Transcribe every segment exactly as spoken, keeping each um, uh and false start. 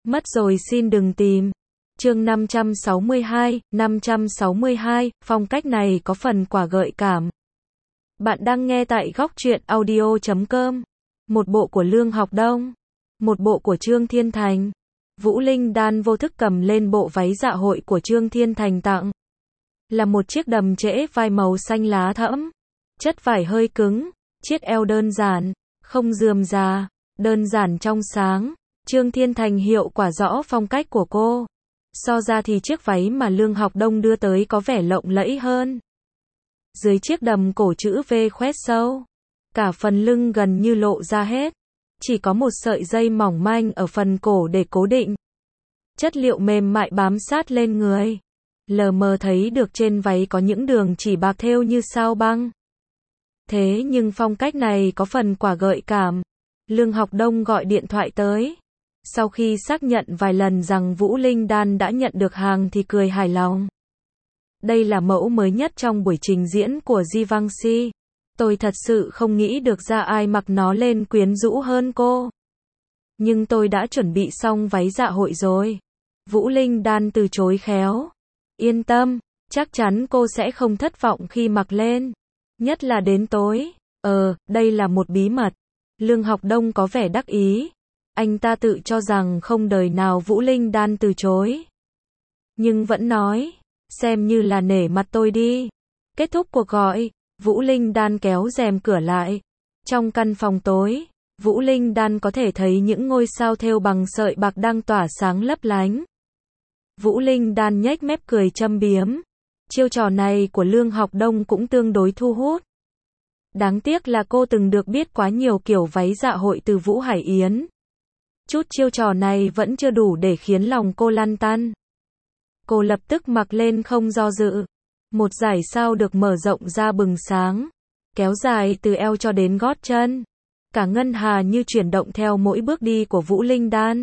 Mất rồi xin đừng tìm. Chương năm trăm sáu mươi hai, năm trăm sáu mươi hai, phong cách này có phần quả gợi cảm. Bạn đang nghe tại góc truyện audio chấm com. Một bộ của Lương Học Đông, một bộ của Trương Thiên Thành. Vũ Linh Đan vô thức cầm lên bộ váy dạ hội của Trương Thiên Thành tặng. Là một chiếc đầm trễ vai màu xanh lá thẫm. Chất vải hơi cứng, chiếc eo đơn giản, không rườm rà, đơn giản trong sáng. Trương Thiên Thành hiệu quả rõ phong cách của cô. So ra thì chiếc váy mà Lương Học Đông đưa tới có vẻ lộng lẫy hơn. Dưới chiếc đầm cổ chữ V khoét sâu, cả phần lưng gần như lộ ra hết. Chỉ có một sợi dây mỏng manh ở phần cổ để cố định. Chất liệu mềm mại bám sát lên người. Lờ mờ thấy được trên váy có những đường chỉ bạc thêu như sao băng. Thế nhưng phong cách này có phần quả gợi cảm. Lương Học Đông gọi điện thoại tới. Sau khi xác nhận vài lần rằng Vũ Linh Đan đã nhận được hàng thì cười hài lòng. Đây là mẫu mới nhất trong buổi trình diễn của Givenchy. Tôi thật sự không nghĩ được ra ai mặc nó lên quyến rũ hơn cô. Nhưng tôi đã chuẩn bị xong váy dạ hội rồi. Vũ Linh Đan từ chối khéo. Yên tâm, chắc chắn cô sẽ không thất vọng khi mặc lên. Nhất là đến tối. Ờ, đây là một bí mật. Lương Học Đông có vẻ đắc ý. Anh ta tự cho rằng không đời nào Vũ Linh Đan từ chối. Nhưng vẫn nói, xem như là nể mặt tôi đi. Kết thúc cuộc gọi, Vũ Linh Đan kéo rèm cửa lại. Trong căn phòng tối, Vũ Linh Đan có thể thấy những ngôi sao thêu bằng sợi bạc đang tỏa sáng lấp lánh. Vũ Linh Đan nhếch mép cười châm biếm. Chiêu trò này của Lương Học Đông cũng tương đối thu hút. Đáng tiếc là cô từng được biết quá nhiều kiểu váy dạ hội từ Vũ Hải Yến. Chút chiêu trò này vẫn chưa đủ để khiến lòng cô lăn tăn. Cô lập tức mặc lên không do dự. Một dải sao được mở rộng ra bừng sáng, kéo dài từ eo cho đến gót chân. Cả ngân hà như chuyển động theo mỗi bước đi của Vũ Linh Đan.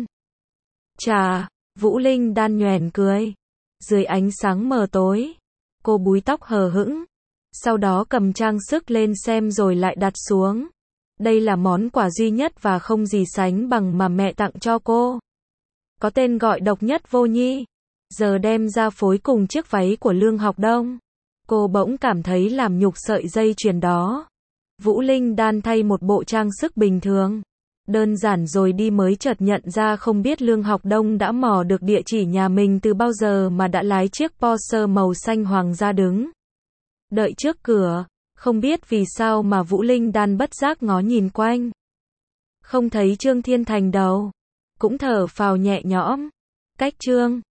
Chà, Vũ Linh Đan nhoẻn cười. Dưới ánh sáng mờ tối, cô búi tóc hờ hững. Sau đó cầm trang sức lên xem rồi lại đặt xuống. Đây là món quà duy nhất và không gì sánh bằng mà mẹ tặng cho cô. Có tên gọi độc nhất vô nhị. Giờ đem ra phối cùng chiếc váy của Lương Học Đông. Cô bỗng cảm thấy làm nhục sợi dây chuyền đó. Vũ Linh Đan thay một bộ trang sức bình thường. Đơn giản rồi đi mới chợt nhận ra không biết Lương Học Đông đã mò được địa chỉ nhà mình từ bao giờ mà đã lái chiếc Porsche màu xanh hoàng ra đứng. Đợi trước cửa. Không biết vì sao mà Vũ Linh Đan bất giác ngó nhìn quanh. Không thấy Trương Thiên Thành đâu. Cũng thở phào nhẹ nhõm. Cách Trương